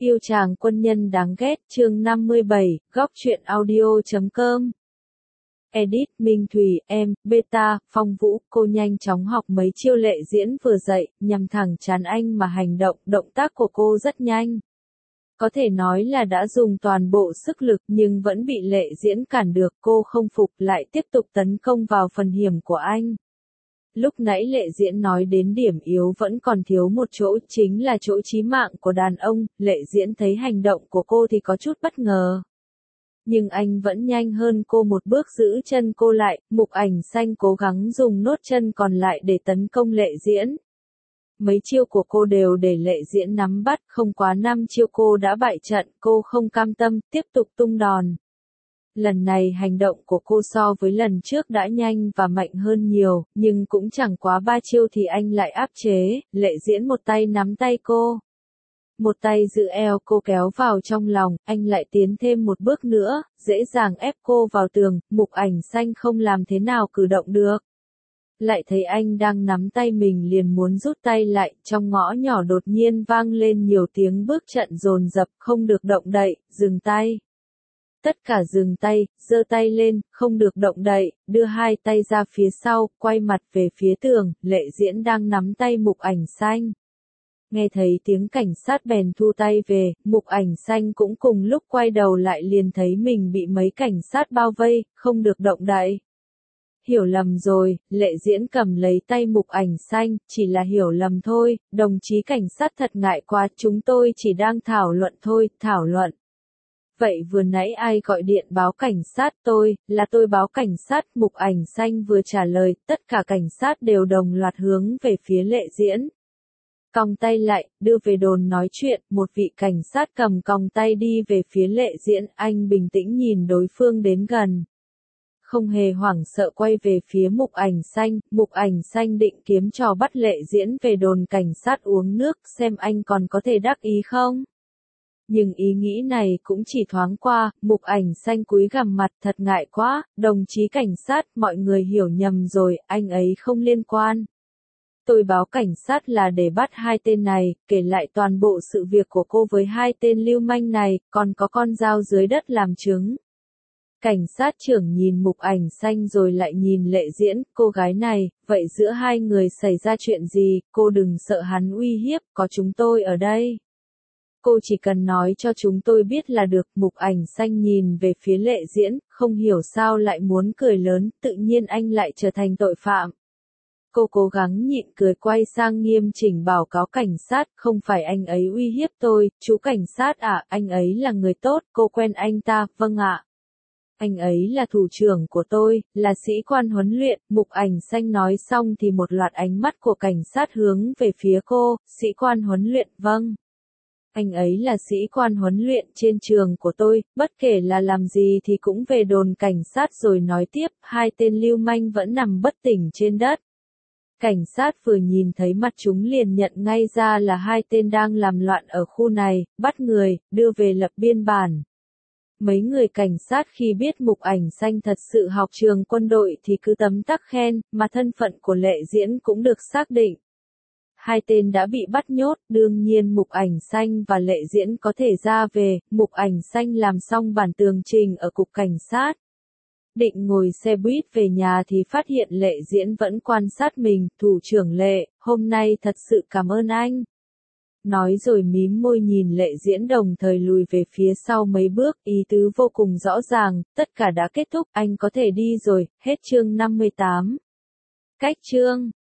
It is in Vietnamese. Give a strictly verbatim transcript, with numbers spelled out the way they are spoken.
Yêu chàng quân nhân đáng ghét chương năm mươi bảy, góc truyện audio chấm com. Edit, Minh Thùy, em, Beta, Phong Vũ, cô nhanh chóng học mấy chiêu lệ diễn vừa dạy, nhằm thẳng chán anh mà hành động, động tác của cô rất nhanh. Có thể nói là đã dùng toàn bộ sức lực nhưng vẫn bị lệ diễn cản được, cô không phục lại tiếp tục tấn công vào phần hiểm của anh. Lúc nãy lệ diễn nói đến điểm yếu vẫn còn thiếu một chỗ, chính là chỗ chí mạng của đàn ông. Lệ diễn thấy hành động của cô thì có chút bất ngờ. Nhưng anh vẫn nhanh hơn cô một bước giữ chân cô lại, Mục Ảnh Xanh cố gắng dùng nốt chân còn lại để tấn công lệ diễn. Mấy chiêu của cô đều để lệ diễn nắm bắt, không quá năm chiêu cô đã bại trận, cô không cam tâm, tiếp tục tung đòn. Lần này hành động của cô so với lần trước đã nhanh và mạnh hơn nhiều, nhưng cũng chẳng quá ba chiêu thì anh lại áp chế, lệ diễn một tay nắm tay cô. Một tay giữ eo cô kéo vào trong lòng, anh lại tiến thêm một bước nữa, dễ dàng ép cô vào tường, Mục Ảnh Xanh không làm thế nào cử động được. Lại thấy anh đang nắm tay mình liền muốn rút tay lại, trong ngõ nhỏ đột nhiên vang lên nhiều tiếng bước trận dồn dập, không được động đậy, dừng tay. Tất cả dừng tay, giơ tay lên, không được động đậy, đưa hai tay ra phía sau, quay mặt về phía tường, lệ diễn đang nắm tay Mục Ảnh Xanh. Nghe thấy tiếng cảnh sát bèn thu tay về, Mục Ảnh Xanh cũng cùng lúc quay đầu lại liền thấy mình bị mấy cảnh sát bao vây, không được động đậy. Hiểu lầm rồi, lệ diễn cầm lấy tay Mục Ảnh Xanh, chỉ là hiểu lầm thôi, đồng chí cảnh sát thật ngại quá, chúng tôi chỉ đang thảo luận thôi, thảo luận. Vậy vừa nãy ai gọi điện báo cảnh sát? Tôi, là tôi báo cảnh sát. Mục Ảnh Xanh vừa trả lời, tất cả cảnh sát đều đồng loạt hướng về phía lệ diễn. Còng tay lại, đưa về đồn nói chuyện, một vị cảnh sát cầm còng tay đi về phía lệ diễn, anh bình tĩnh nhìn đối phương đến gần. Không hề hoảng sợ quay về phía Mục Ảnh Xanh, Mục Ảnh Xanh định kiếm trò bắt lệ diễn về đồn cảnh sát uống nước, xem anh còn có thể đắc ý không? Nhưng ý nghĩ này cũng chỉ thoáng qua, Mục Ảnh Xanh cúi gằm mặt, thật ngại quá, đồng chí cảnh sát, mọi người hiểu nhầm rồi, anh ấy không liên quan. Tôi báo cảnh sát là để bắt hai tên này, kể lại toàn bộ sự việc của cô với hai tên lưu manh này, còn có con dao dưới đất làm chứng. Cảnh sát trưởng nhìn Mục Ảnh Xanh rồi lại nhìn lệ diễn, cô gái này, vậy giữa hai người xảy ra chuyện gì, cô đừng sợ hắn uy hiếp, có chúng tôi ở đây. Cô chỉ cần nói cho chúng tôi biết là được. Mục Ảnh Xanh nhìn về phía lệ diễn, không hiểu sao lại muốn cười lớn, tự nhiên anh lại trở thành tội phạm. Cô cố gắng nhịn cười quay sang nghiêm chỉnh báo cáo cảnh sát, không phải anh ấy uy hiếp tôi, chú cảnh sát à, anh ấy là người tốt, cô quen anh ta, vâng ạ. Anh ấy là thủ trưởng của tôi, là sĩ quan huấn luyện. Mục Ảnh Xanh nói xong thì một loạt ánh mắt của cảnh sát hướng về phía cô, sĩ quan huấn luyện, vâng. Anh ấy là sĩ quan huấn luyện trên trường của tôi, bất kể là làm gì thì cũng về đồn cảnh sát rồi nói tiếp, hai tên lưu manh vẫn nằm bất tỉnh trên đất. Cảnh sát vừa nhìn thấy mặt chúng liền nhận ngay ra là hai tên đang làm loạn ở khu này, bắt người, đưa về lập biên bản. Mấy người cảnh sát khi biết Mục Ảnh Xanh thật sự học trường quân đội thì cứ tấm tắc khen, mà thân phận của lệ diễn cũng được xác định. Hai tên đã bị bắt nhốt, đương nhiên Mục Ảnh Xanh và lệ diễn có thể ra về. Mục Ảnh Xanh làm xong bản tường trình ở cục cảnh sát. Định ngồi xe buýt về nhà thì phát hiện lệ diễn vẫn quan sát mình, thủ trưởng Lệ, hôm nay thật sự cảm ơn anh. Nói rồi mím môi nhìn lệ diễn đồng thời lùi về phía sau mấy bước, ý tứ vô cùng rõ ràng, tất cả đã kết thúc, anh có thể đi rồi, hết chương năm mươi tám. Cách chương